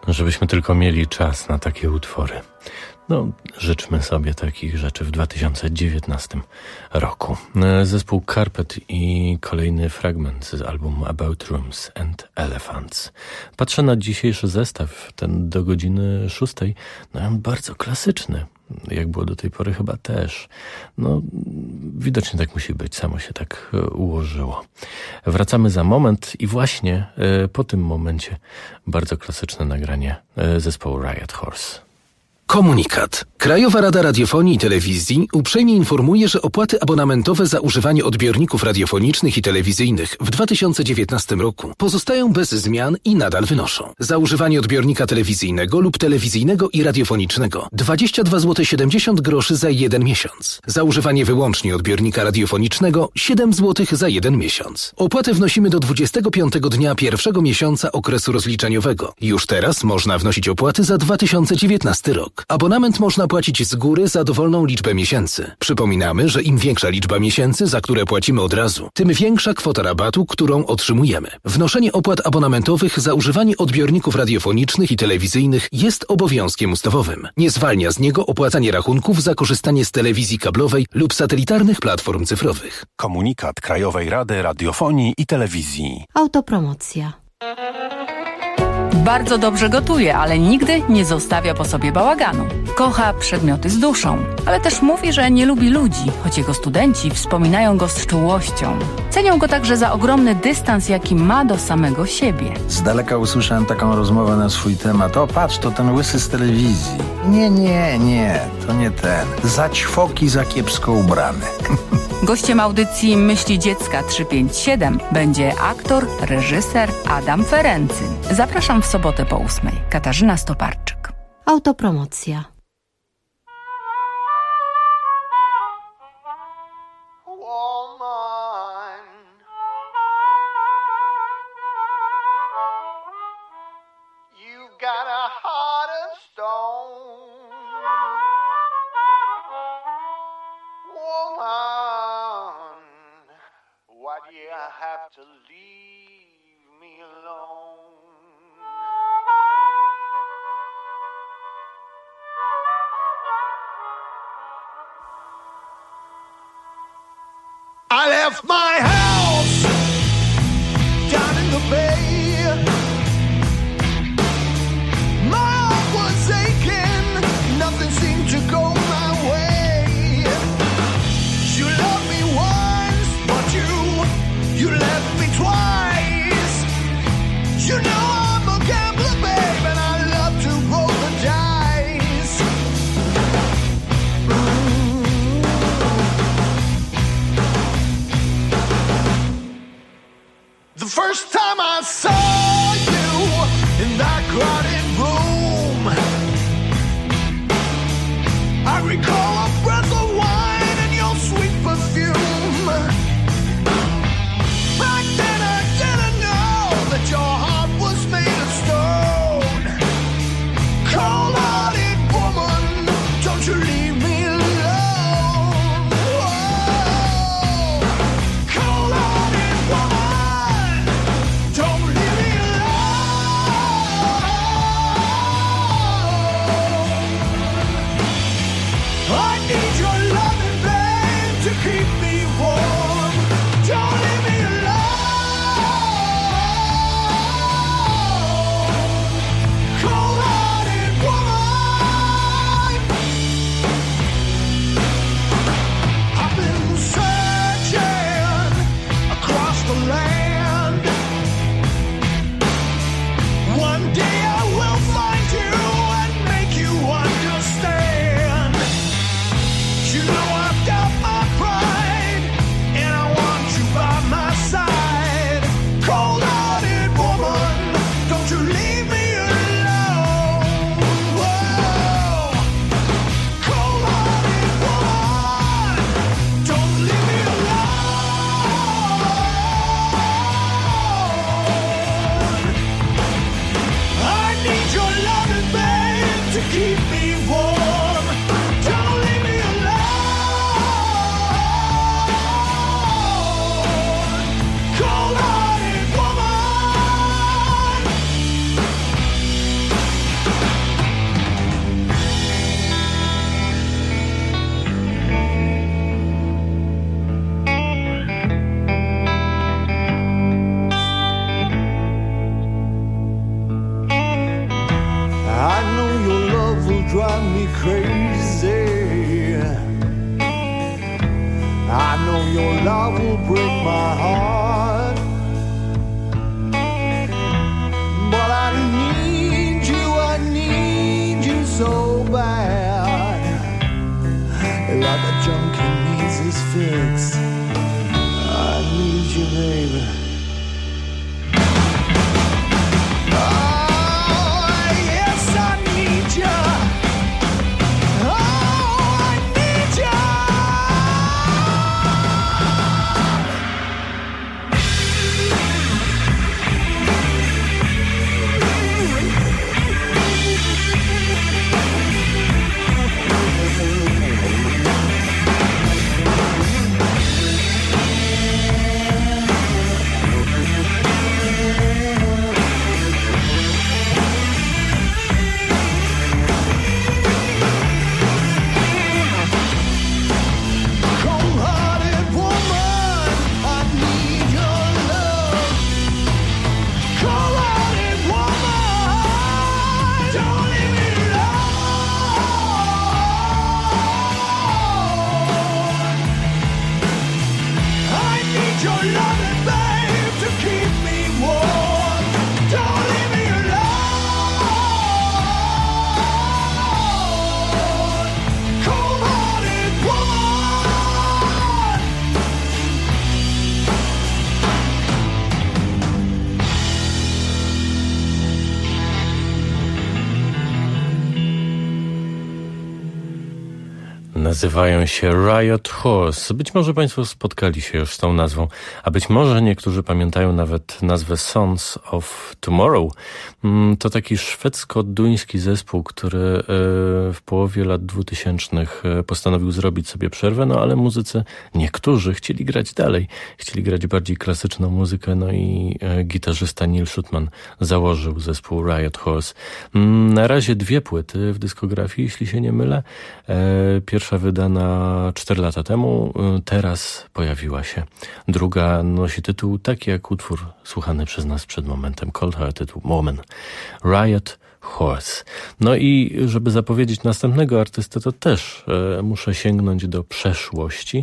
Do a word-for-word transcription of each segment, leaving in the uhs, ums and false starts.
żebyśmy tylko mieli czas na takie utwory. No, życzmy sobie takich rzeczy w dwa tysiące dziewiętnastym roku. Zespół Carpet i kolejny fragment z albumu About Rooms and Elephants. Patrzę na dzisiejszy zestaw, ten do godziny szóstej, no on bardzo klasyczny. Jak było do tej pory chyba też. No, widocznie tak musi być, samo się tak ułożyło. Wracamy za moment i właśnie po tym momencie bardzo klasyczne nagranie zespołu Riot Horse. Komunikat. Krajowa Rada Radiofonii i Telewizji uprzejmie informuje, że opłaty abonamentowe za używanie odbiorników radiofonicznych i telewizyjnych w dwa tysiące dziewiętnastym roku pozostają bez zmian i nadal wynoszą. Za używanie odbiornika telewizyjnego lub telewizyjnego i radiofonicznego dwadzieścia dwa złote siedemdziesiąt groszy za jeden miesiąc. Za używanie wyłącznie odbiornika radiofonicznego siedem złotych za jeden miesiąc. Opłatę wnosimy do dwudziestego piątego dnia pierwszego miesiąca okresu rozliczeniowego. Już teraz można wnosić opłaty za dwa tysiące dziewiętnasty rok. Abonament można płacić z góry za dowolną liczbę miesięcy. Przypominamy, że im większa liczba miesięcy, za które płacimy od razu, tym większa kwota rabatu, którą otrzymujemy. Wnoszenie opłat abonamentowych za używanie odbiorników radiofonicznych i telewizyjnych jest obowiązkiem ustawowym. Nie zwalnia z niego opłacanie rachunków za korzystanie z telewizji kablowej lub satelitarnych platform cyfrowych. Komunikat Krajowej Rady Radiofonii i Telewizji. Autopromocja. Bardzo dobrze gotuje, ale nigdy nie zostawia po sobie bałaganu. Kocha przedmioty z duszą, ale też mówi, że nie lubi ludzi, choć jego studenci wspominają go z czułością. Cenią go także za ogromny dystans, jaki ma do samego siebie. Z daleka usłyszałem taką rozmowę na swój temat. O, patrz, to ten łysy z telewizji. Nie, nie, nie, to nie ten. Za ćwoki, za kiepsko ubrany. Gościem audycji Myśli Dziecka trzysta pięćdziesiąt siedem będzie aktor, reżyser Adam Ferency. Zapraszam w sobotę po ósmej. Katarzyna Stoparczyk. Autopromocja. I left my house down in the bay. My heart was aching, nothing seemed to go my way. You loved me once, but you, you left me twice. You know I'm a gambler, babe, and I love to roll the dice. Mm. The first time I saw you in that crowded room, I recall a breath of wine and your sweet perfume. Back then I didn't know that your heart was made of stone. Cold-hearted woman, don't you leave me alone. Whoa. Cold-hearted woman, don't leave me alone. drive me crazy. I know your love will break my heart, but I need you, I need you so bad, like a junkie needs his fix. I need you, baby. Nazywają się Riot Horse. Być może Państwo spotkali się już z tą nazwą, a być może niektórzy pamiętają nawet nazwę Sons of Tomorrow. To taki szwedzko-duński zespół, który w połowie lat dwutysięcznych postanowił zrobić sobie przerwę, no ale muzycy, niektórzy chcieli grać dalej, chcieli grać bardziej klasyczną muzykę, no i gitarzysta Neil Schutman założył zespół Riot Horse. Na razie dwie płyty w dyskografii, jeśli się nie mylę. Pierwsza wydana cztery lata temu, teraz pojawiła się druga, nosi tytuł taki jak utwór słuchany przez nas przed momentem, Cold Hearted Woman, Riot Horse. No i żeby zapowiedzieć następnego artystę, to też e, muszę sięgnąć do przeszłości.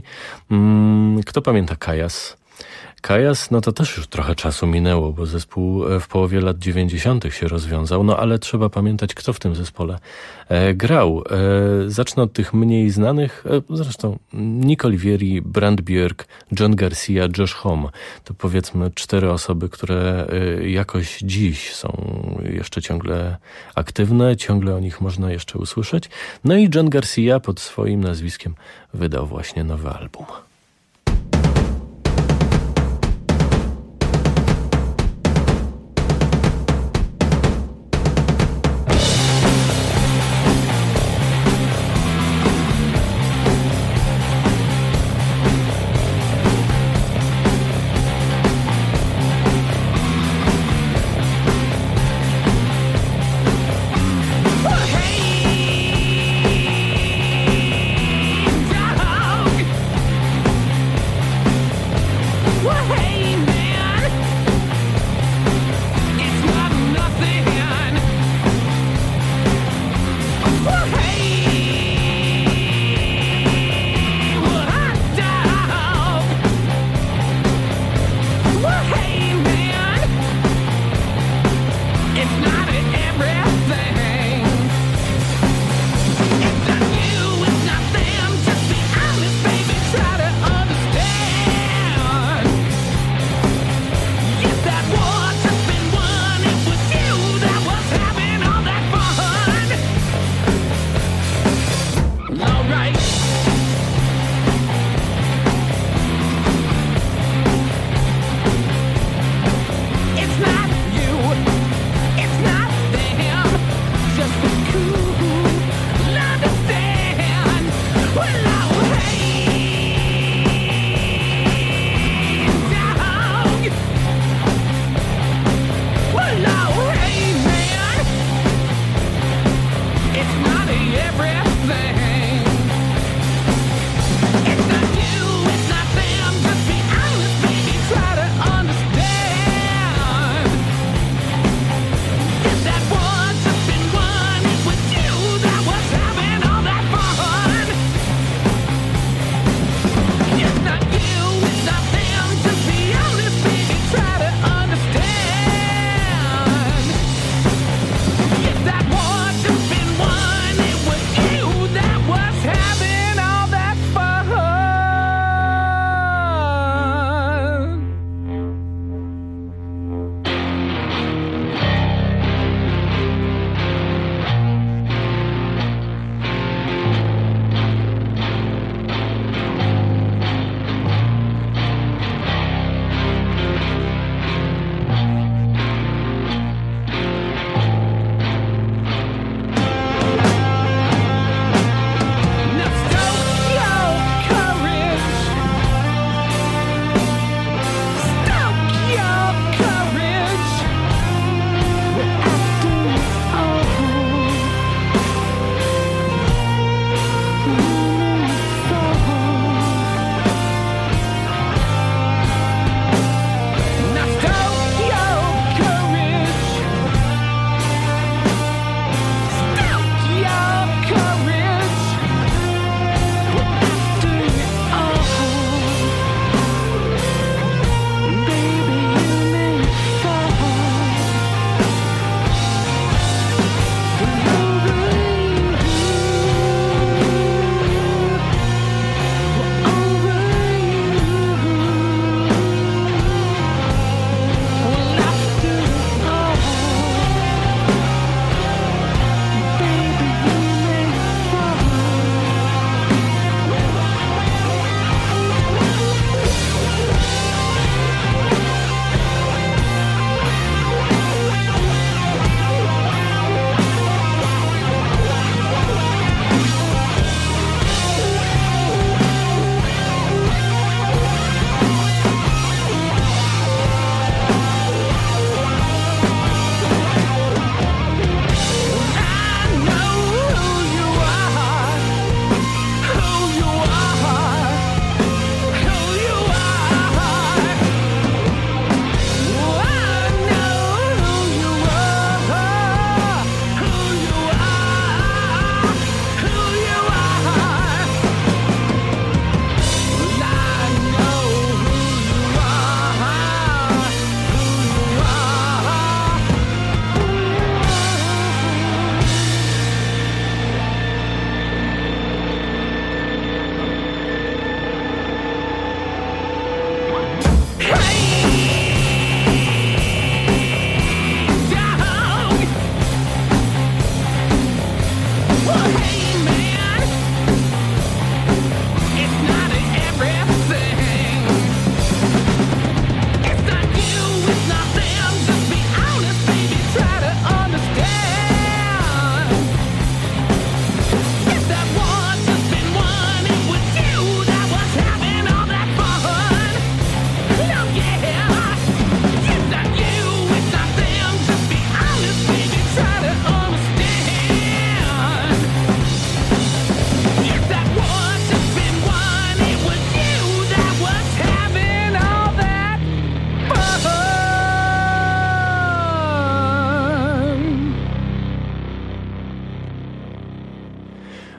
Mm, kto pamięta Kajas? Kajas, no to też już trochę czasu minęło, bo zespół w połowie lat dziewięćdziesiątych się rozwiązał, no ale trzeba pamiętać, kto w tym zespole e, grał. E, zacznę od tych mniej znanych, e, zresztą Nick Oliveri, Brand Björk, John Garcia, Josh Homme. To powiedzmy cztery osoby, które e, jakoś dziś są jeszcze ciągle aktywne, ciągle o nich można jeszcze usłyszeć. No i John Garcia pod swoim nazwiskiem wydał właśnie nowy album. Hey, dog.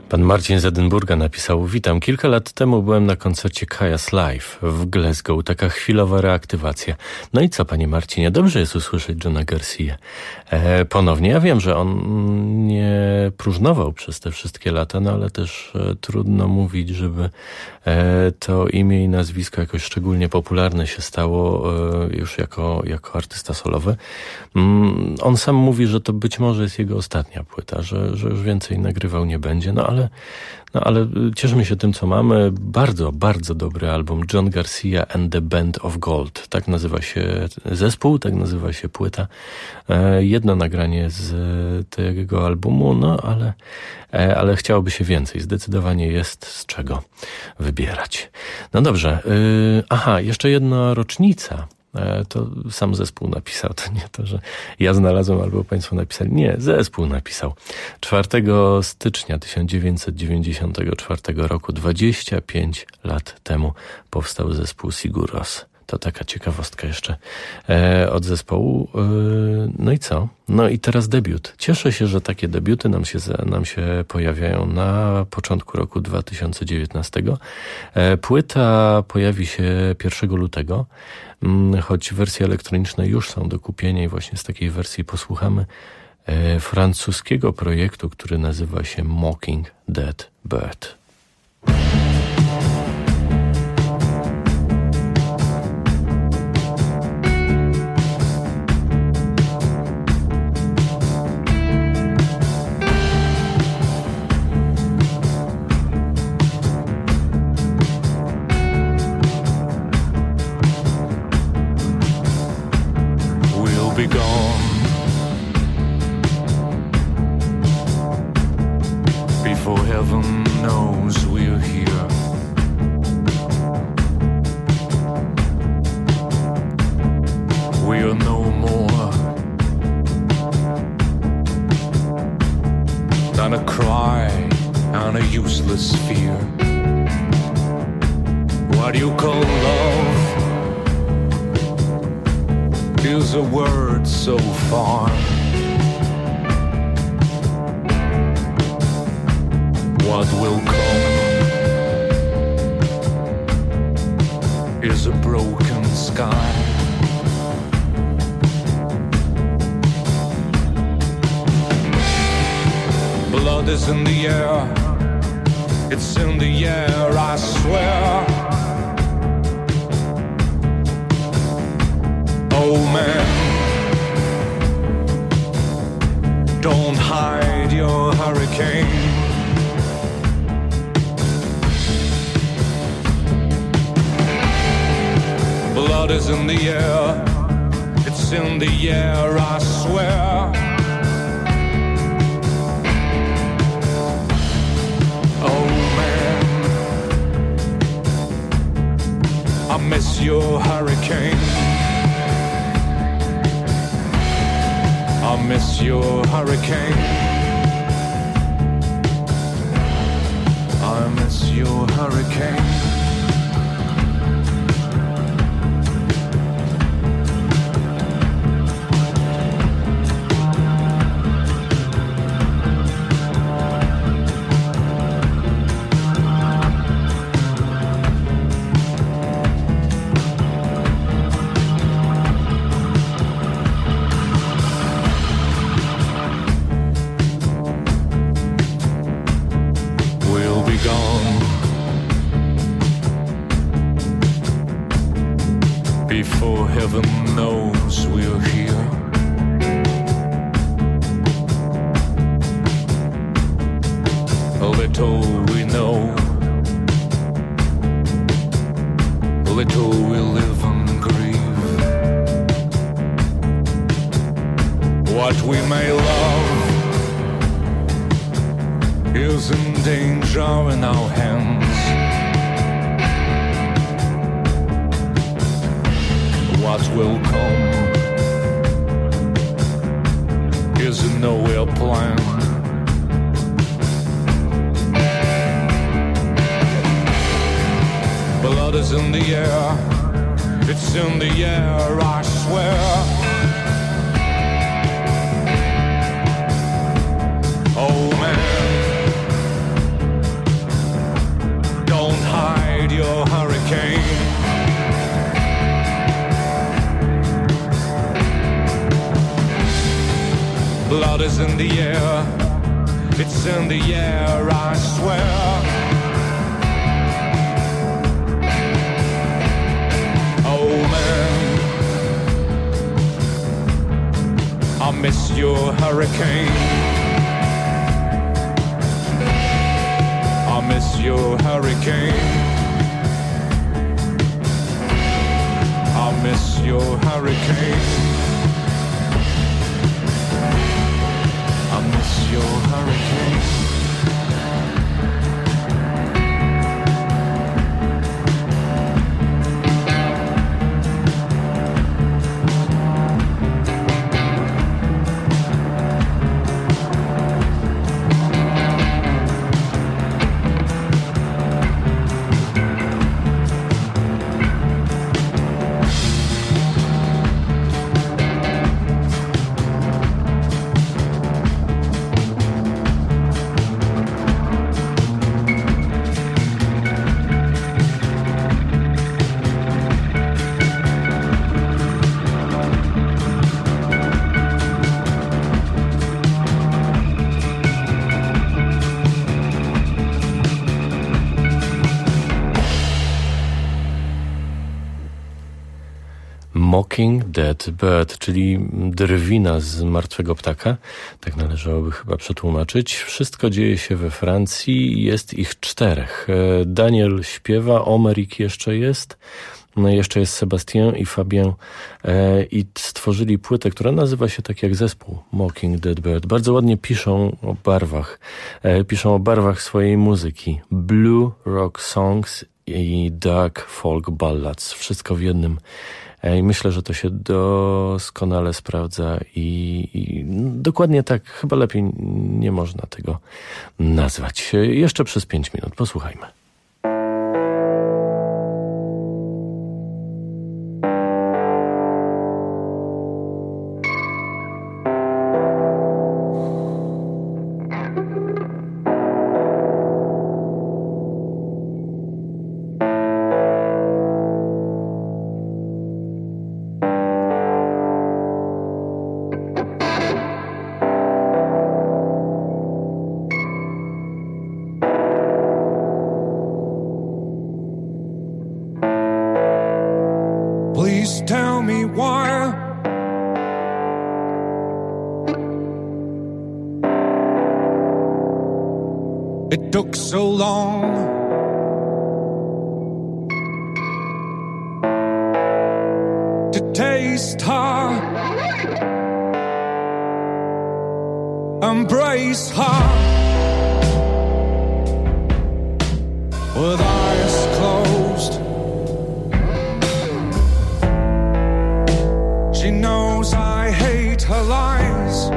Pan Marcin z Edynburga napisał: witam, kilka lat temu byłem na koncercie Kaya's Live w Glasgow, taka chwilowa reaktywacja. No i co, panie Marcinie, dobrze jest usłyszeć Johna Garcia e, ponownie. Ja wiem, że on nie próżnował przez te wszystkie lata, no ale też e, trudno mówić, żeby e, to imię i nazwisko jakoś szczególnie popularne się stało e, już jako, jako artysta solowy. Mm, on sam mówi, że to być może jest jego ostatnia płyta, że, że już więcej nagrywał nie będzie, no ale No ale cieszymy się tym, co mamy. Bardzo, bardzo dobry album. John Garcia and the Band of Gold. Tak nazywa się zespół, tak nazywa się płyta. Jedno nagranie z tego albumu, no ale, ale chciałoby się więcej. Zdecydowanie jest z czego wybierać. No dobrze. Aha, jeszcze jedna rocznica. To sam zespół napisał, to nie to, że ja znalazłem albo państwo napisali. Nie, zespół napisał. czwartego stycznia tysiąc dziewięćset dziewięćdziesiątego czwartego roku, dwadzieścia pięć lat temu, powstał zespół Sigur Rós. To taka ciekawostka jeszcze e, od zespołu. E, no i co? No i teraz debiut. Cieszę się, że takie debiuty nam się, nam się pojawiają na początku roku dwa tysiące dziewiętnastego. E, płyta pojawi się pierwszego lutego, m, choć wersje elektroniczne już są do kupienia i właśnie z takiej wersji posłuchamy e, francuskiego projektu, który nazywa się Mocking Dead Bird. Be gone before heaven knows we're here. We are no more than a cry and a useless fear. What do you call love? Is a word so far. What will come is a broken sky. Blood is in the air, it's in the air, I swear. Oh man, don't hide your hurricane. Blood is in the air, it's in the air, I swear. Oh man, I miss your hurricane. I miss your hurricane. I miss your hurricane. Before heaven knows we're here. A little we know, a little we live and grieve. What we may love is in danger in our hands. What will come is a nowhere plan. Blood is in the air, it's in the air, I swear. Oh man, Blood is in the air, it's in the air, I swear. Oh man, I miss your hurricane. I miss your hurricane. I miss your hurricane. I miss your hurricane. Mocking Dead Bird, czyli drwina z martwego ptaka, tak należałoby chyba przetłumaczyć. Wszystko dzieje się we Francji, jest ich czterech. Daniel śpiewa, Omerik jeszcze jest, no jeszcze jest Sébastien i Fabien e, i stworzyli płytę, która nazywa się tak jak zespół, Mocking Dead Bird. Bardzo ładnie piszą o barwach, e, piszą o barwach swojej muzyki. Blue rock songs i dark folk ballads, wszystko w jednym. I myślę, że to się doskonale sprawdza i, i dokładnie tak, chyba lepiej nie można tego nazwać. Jeszcze przez pięć minut, posłuchajmy. Please tell me why it took so long to taste her, embrace her with eyes closed. She knows I hate her lies,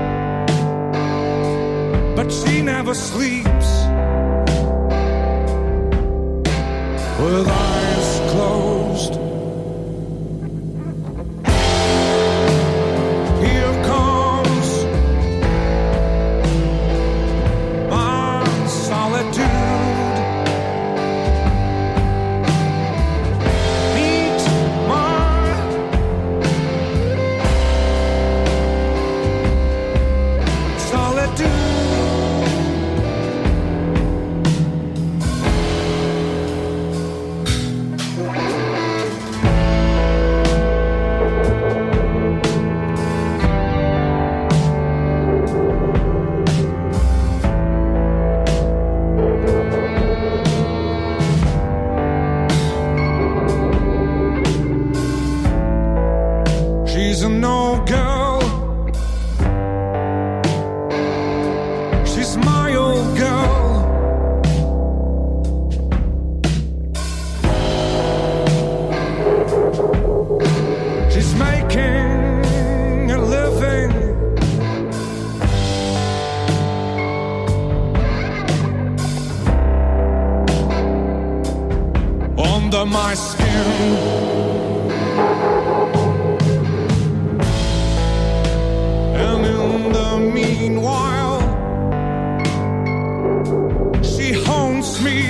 but she never sleeps with eyes closed. Here comes my solitude. Meet my solitude. She's a no girl. She's my old girl. She's making a living under my skin. And in the meanwhile, she haunts me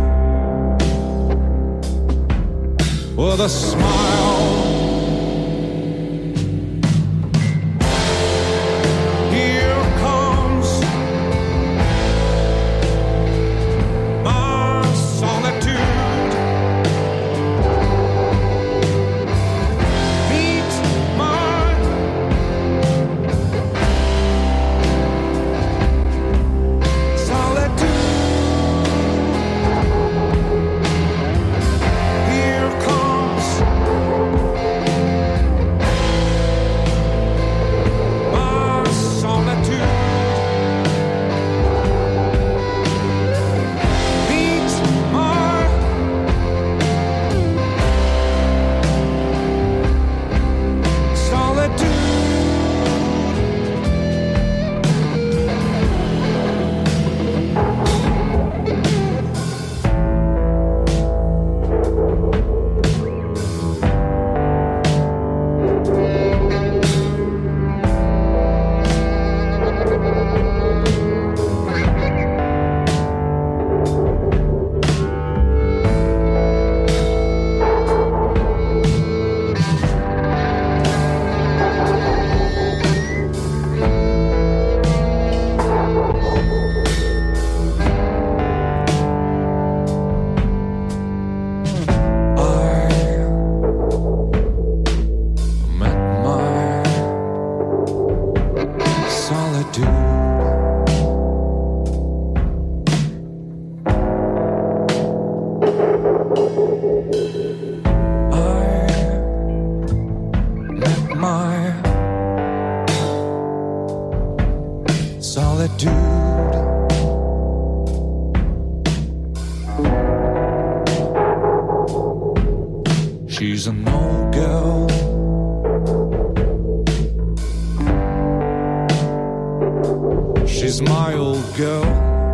with a smile. Here solitude. Solitude. She's an old girl. She's my old girl.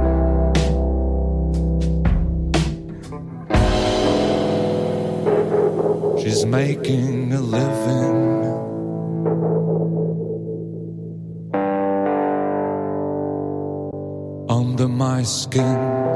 She's making a living. Under my skin.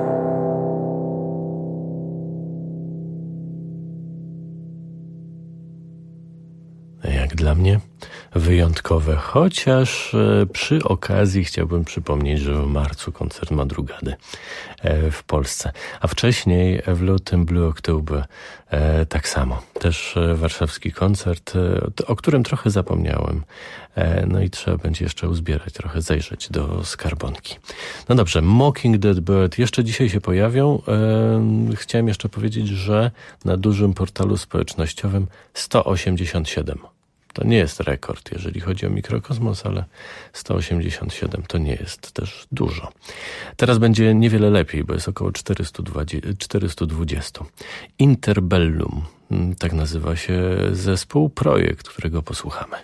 Jak dla mnie wyjątkowe, chociaż e, przy okazji chciałbym przypomnieć, że w marcu koncert Madrugady e, w Polsce, a wcześniej w lutym Blue October e, tak samo. Też e, warszawski koncert, e, o którym trochę zapomniałem. E, no i trzeba będzie jeszcze uzbierać, trochę zajrzeć do skarbonki. No dobrze, Mocking That Bird jeszcze dzisiaj się pojawią. E, chciałem jeszcze powiedzieć, że na dużym portalu społecznościowym sto osiemdziesiąt siedem. To nie jest rekord, jeżeli chodzi o mikrokosmos, ale sto osiemdziesiąt siedem to nie jest też dużo. Teraz będzie niewiele lepiej, bo jest około czterysta dwadzieścia. Interbellum, tak nazywa się zespół, projekt, którego posłuchamy.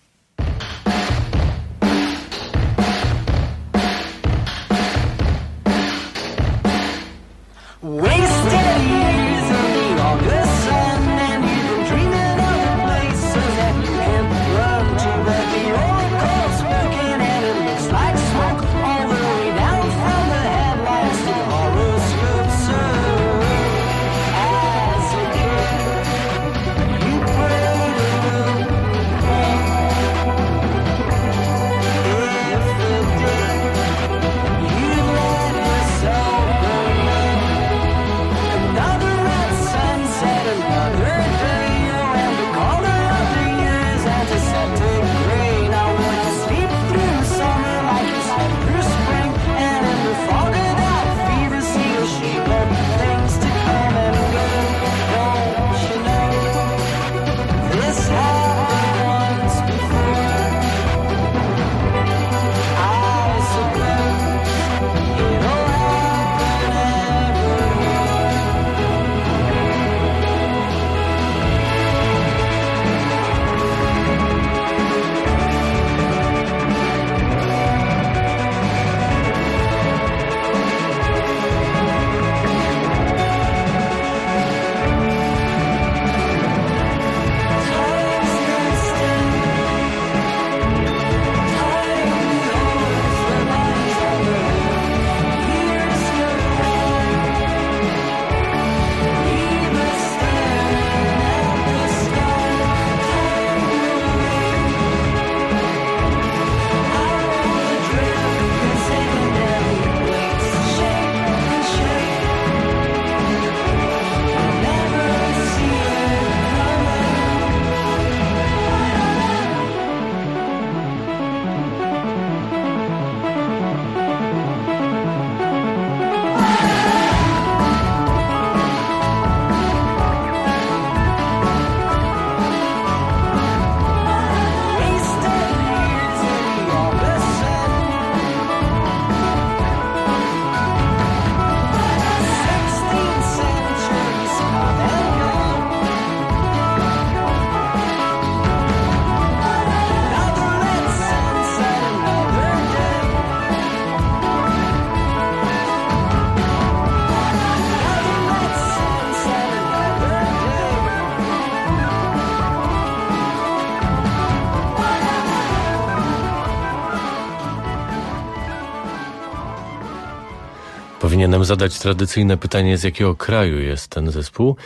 Powinienem zadać tradycyjne pytanie, z jakiego kraju jest ten zespół.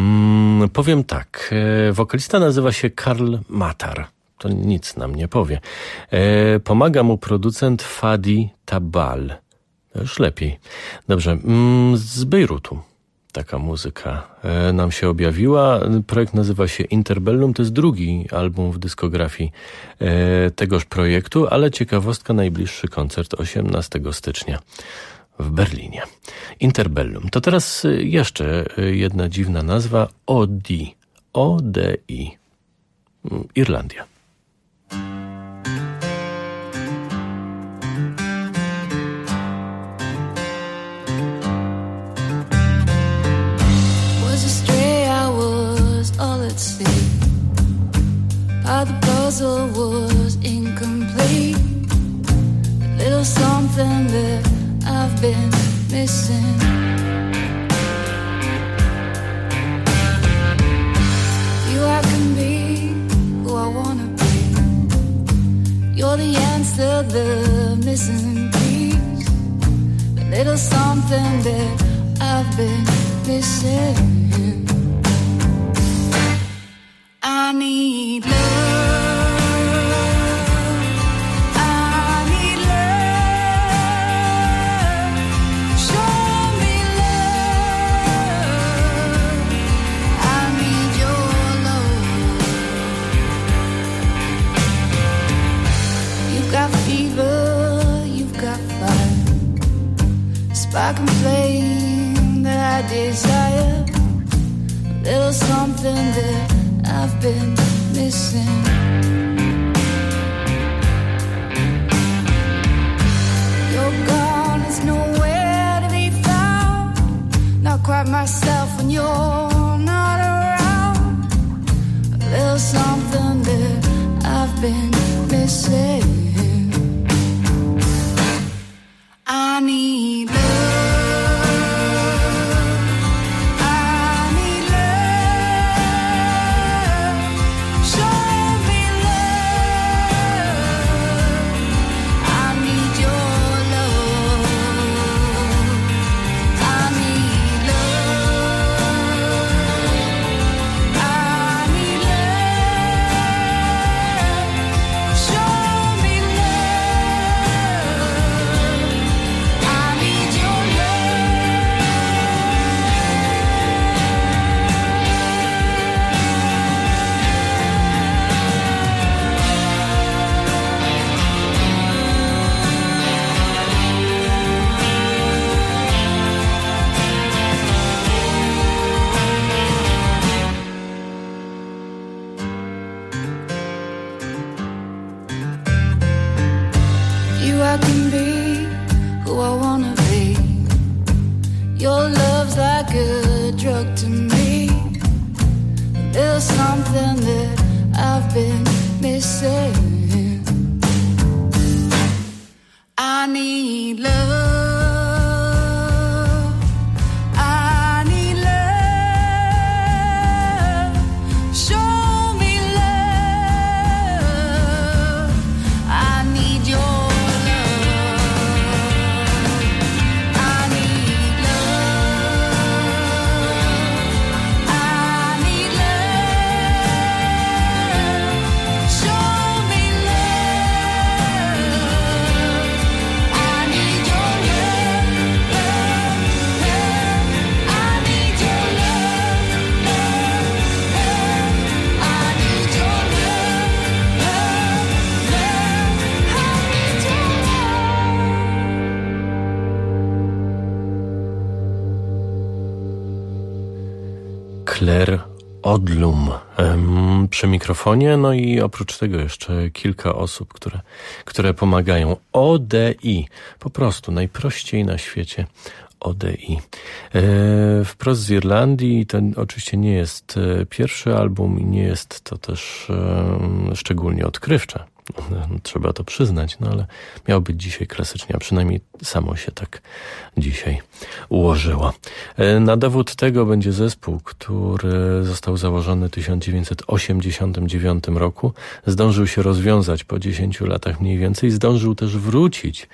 Hmm, powiem tak, e, wokalista nazywa się Karl Matar. To nic nam nie powie. E, pomaga mu producent Fadi Tabal. To już lepiej. Dobrze, mm, z Bejrutu. taka muzyka e, nam się objawiła. Projekt nazywa się Interbellum. To jest drugi album w dyskografii e, tegoż projektu, ale ciekawostka, najbliższy koncert osiemnastego stycznia w Berlinie. Interbellum. To teraz jeszcze jedna dziwna nazwa. O D I. O D I. Irlandia. How the puzzle was incomplete. A little something that I've been missing. You, I can be who I wanna be. You're the answer, the missing piece. A little something that I've been missing. I need love. I need love. Show me love. I need your love. You've got fever, you've got fire, spark and flame that I desire. A little something that I've been missing. You're gone, there's nowhere to be found. Not quite myself when you're not around. A little something that I've been missing. I need love. Claire Odlum przy mikrofonie, no i oprócz tego jeszcze kilka osób, które, które pomagają. O D I, po prostu najprościej na świecie. O D I. E, wprost z Irlandii. To oczywiście nie jest pierwszy album i nie jest to też e, szczególnie odkrywcze. Trzeba to przyznać, no ale miał być dzisiaj klasycznie, a przynajmniej samo się tak dzisiaj ułożyło. Na dowód tego będzie zespół, który został założony w tysiąc dziewięćset osiemdziesiątym dziewiątym roku. Zdążył się rozwiązać po dziesięciu latach mniej więcej. Zdążył też wrócić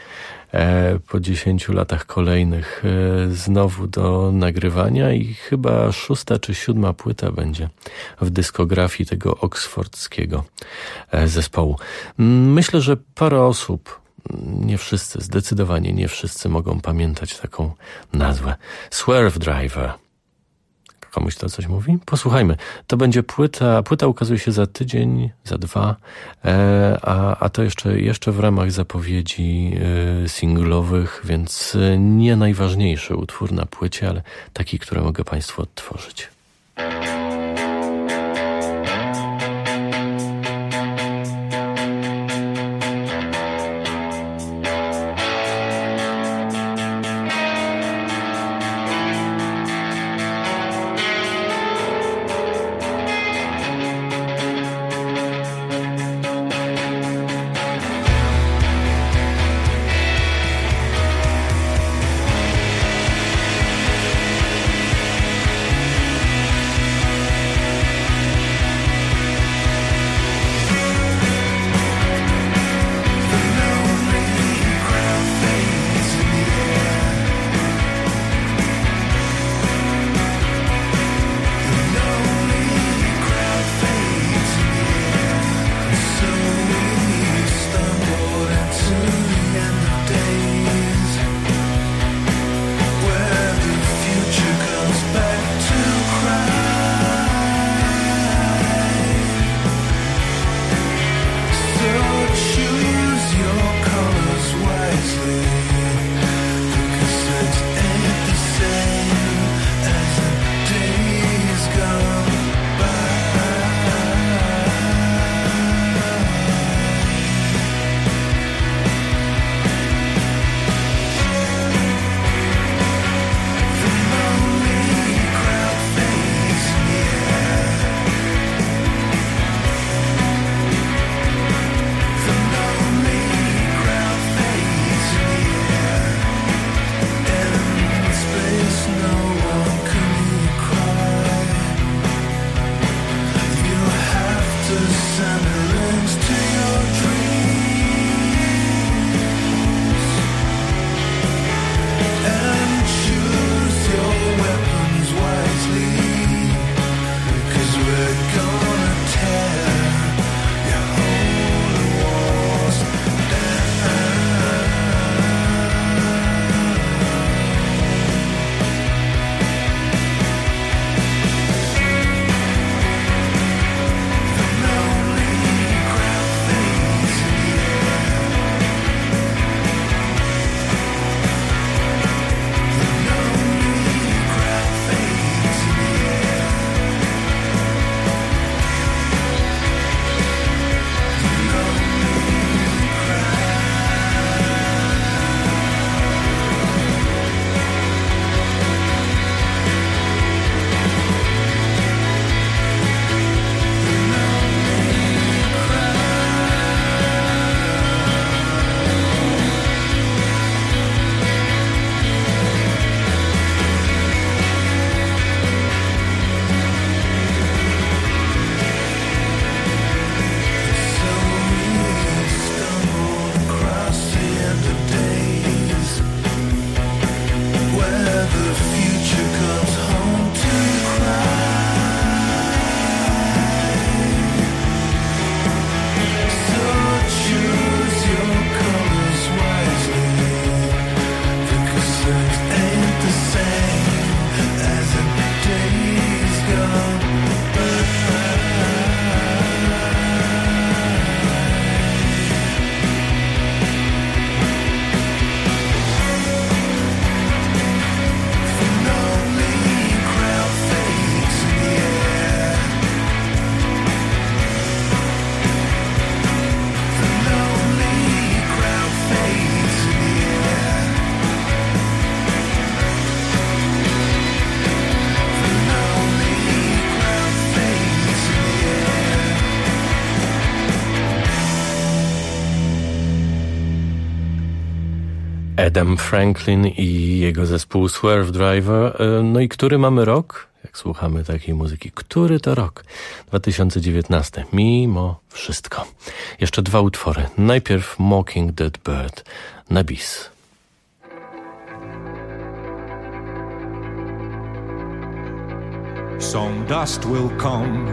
po dziesięciu latach kolejnych znowu do nagrywania i chyba szósta czy siódma płyta będzie w dyskografii tego oksfordzkiego zespołu. Myślę, że parę osób, nie wszyscy, zdecydowanie nie wszyscy mogą pamiętać taką nazwę. Swerve Driver. Komuś to coś mówi? Posłuchajmy. To będzie płyta, płyta ukazuje się za tydzień, za dwa, e, a, a to jeszcze, jeszcze w ramach zapowiedzi e, singlowych, więc nie najważniejszy utwór na płycie, ale taki, który mogę Państwu odtworzyć. Adam Franklin i jego zespół Swerve Driver. No i który mamy rok? Jak słuchamy takiej muzyki. Który to rok? dwa tysiące dziewiętnasty. Mimo wszystko. Jeszcze dwa utwory. Najpierw Mocking That Bird na bis. Some dust will come,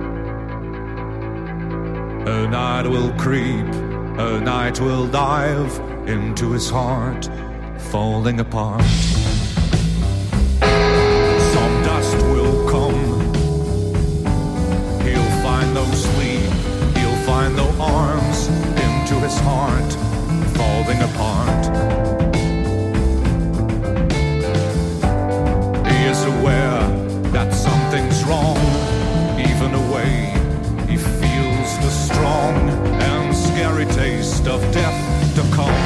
a night will creep, a night will dive into his heart, falling apart. Some dust will come, find no arms into his heart, falling apart. He is aware that something's wrong, even away he feels the strong and scary taste of death to come.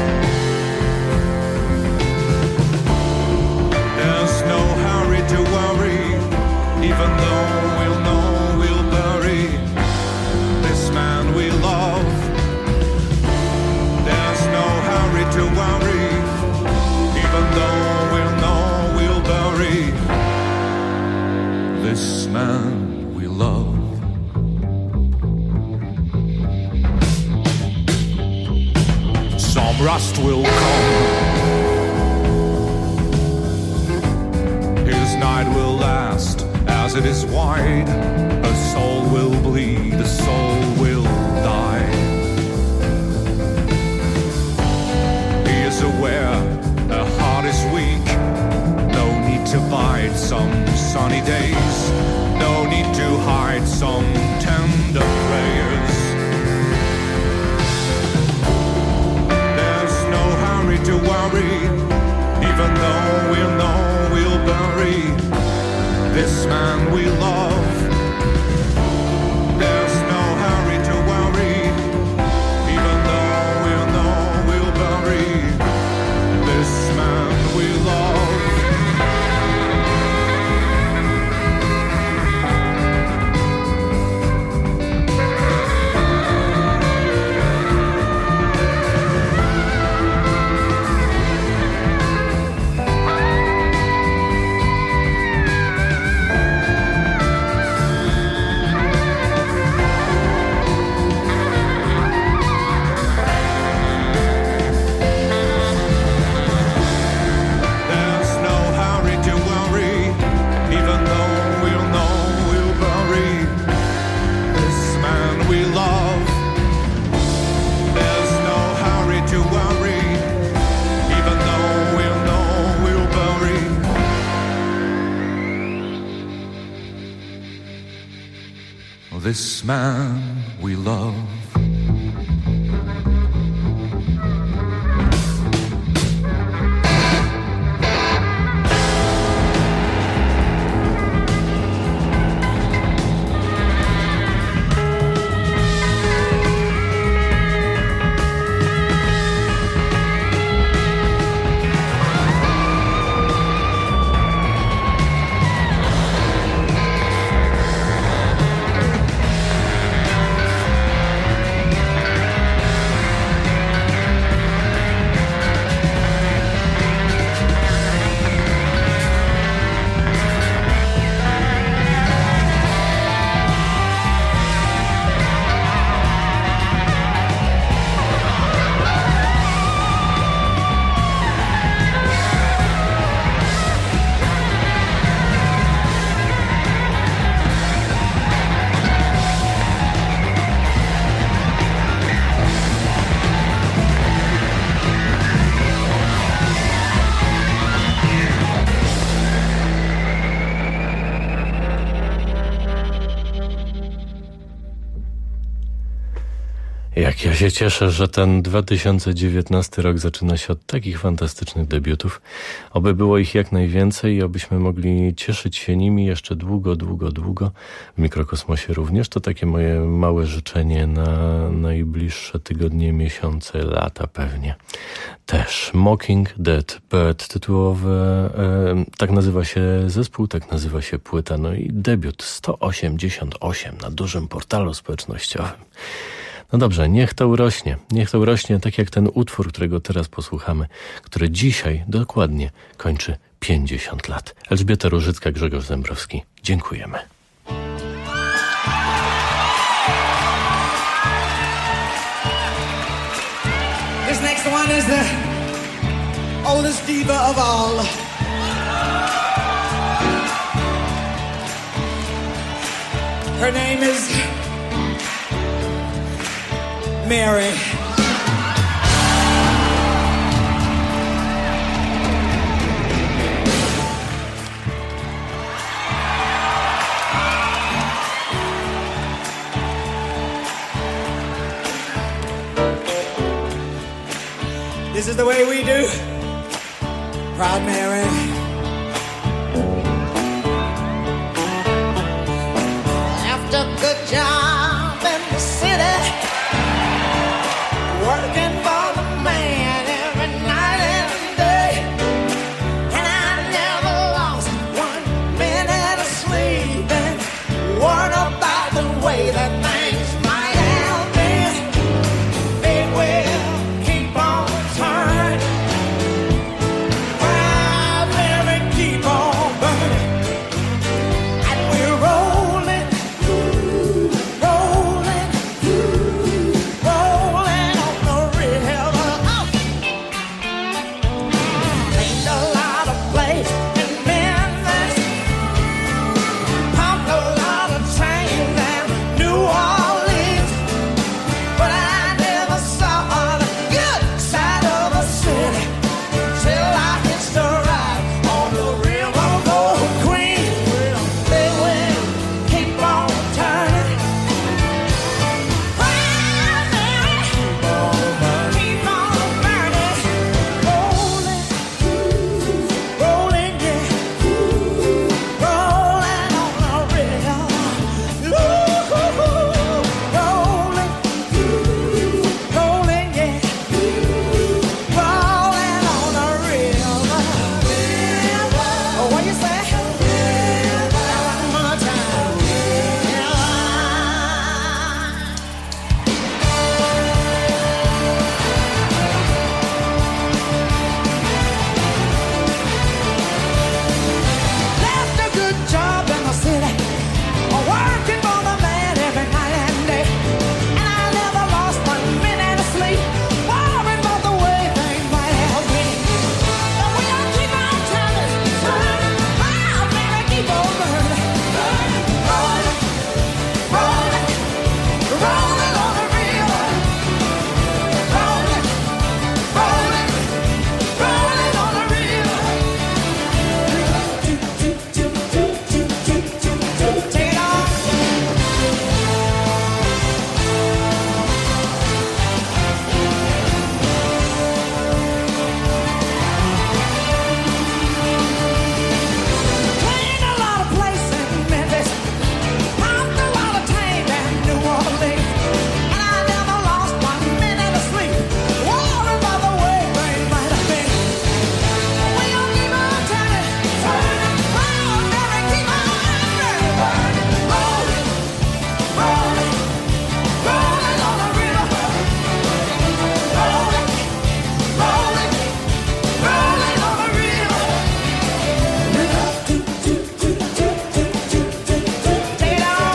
There's no hurry to worry, even though we'll know we'll bury this man we love. There's no hurry to worry, even though we'll know we'll bury this man we love. Some rust will come, his night will last as it is wide. A soul will bleed, a soul will die. He is aware a heart is weak, no need to bide some sunny days, no need to hide some tender prayers. There's no hurry to worry, even though we'll know we'll bury this man we love. There's no hurry to worry, even though we'll know we'll bury this man we love. This man we love. Jak ja się cieszę, że ten dwa tysiące dziewiętnasty rok zaczyna się od takich fantastycznych debiutów. Oby było ich jak najwięcej i obyśmy mogli cieszyć się nimi jeszcze długo, długo, długo. W Mikrokosmosie również. To takie moje małe życzenie na najbliższe tygodnie, miesiące, lata pewnie. Też Mocking Dead Bird tytułowe. E, tak nazywa się zespół, tak nazywa się płyta. No i debiut sto osiemdziesiąt osiem na dużym portalu społecznościowym. No dobrze, niech to urośnie, niech to urośnie tak jak ten utwór, którego teraz posłuchamy, który dzisiaj dokładnie kończy pięćdziesiąt lat. Elżbieta Różycka, Grzegorz Zembrowski. Dziękujemy. This next one is the oldest diva of all. Her name is Mary. This is the way we do. Proud Mary. After a good job in the city, working for the man every night and day, and I never lost one minute of sleep and worried about the way that things might have been. They will keep on turning, proud Mary keep on burning, and we're rolling, rolling, rolling on the river. Oh. Ain't a lot of place in Memphis, pumped a lot of trains and New Orleans, but I never saw the good side of the city till I hitched a ride on the Railroad Queen. Well, they will keep on turning. Proud Mary, keep on burning, rolling, rolling, yeah, rolling on the river. Ooh, rolling, rolling, yeah, rolling on the river. Oh, what you say? One more time. Left a good job in the city, working for the man every night and day, and I never lost one minute of sleep, worrying about the way things might have been. But we all keep on turning, turning, proud Mary keep on burning, burning, rolling, rolling, rolling on the river, rolling, rolling, rolling on the river. Take it off. Cleaned a lot of places in Memphis, pumped a lot of tank and New Orleans, and I never lost one minute of sleep, worried about the way things might have been. We all keep on turning, turning, proud Mary keep on burning, burning, rolling, rolling, rolling on the river, rolling, rolling, rolling on the river. Take it off.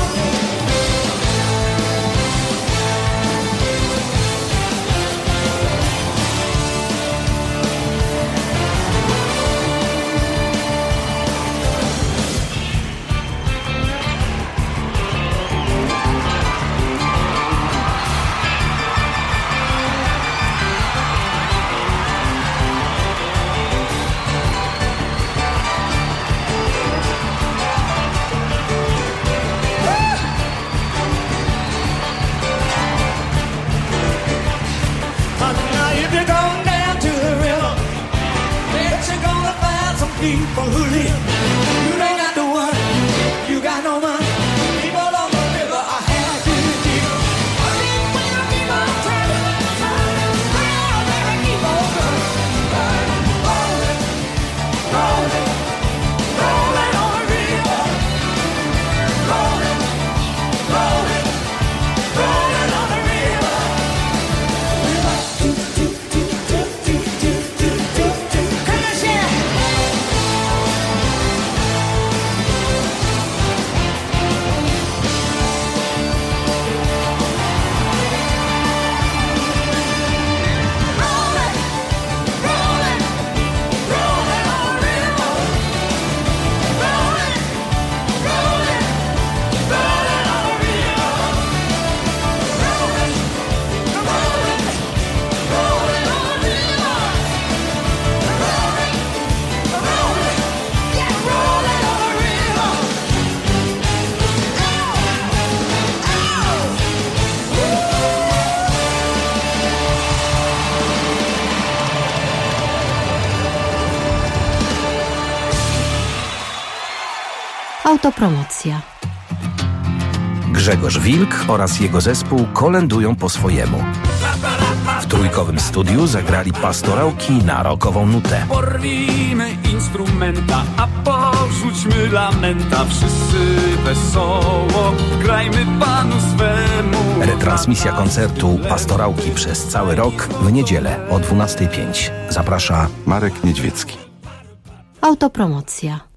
Now if you go down to the river, bet you're gonna find some people who live. You ain't got no work, you got no money. People on the river are happy to deal. I think we'll keep on turning, turning, proud Mary keep on burning, burning, rolling, rolling, rolling on the river, rolling, rolling, rolling on the river. Come on, Shannon. Autopromocja. Grzegorz Wilk oraz jego zespół kolędują po swojemu. W trójkowym studiu zagrali Pastorałki na rockową nutę. Porwijmy instrumenta, a porzućmy lamenta. Wszyscy wesoło, grajmy Panu swemu. Retransmisja koncertu Pastorałki przez cały rok w niedzielę o dwunasta pięć. Zaprasza Marek Niedźwiecki. Autopromocja.